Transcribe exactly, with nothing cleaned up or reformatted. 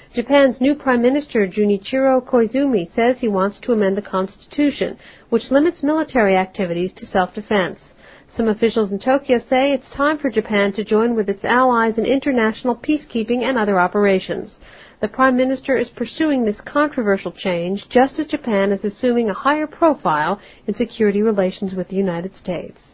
Japan's new Prime Minister Junichiro Koizumi says he wants to amend the constitution, which limits military activities to self-defense. Some officials in Tokyo say it's time for Japan to join with its allies in international peacekeeping and other operations. The Prime Minister is pursuing this controversial change just as Japan is assuming a higher profile in security relations with the United States.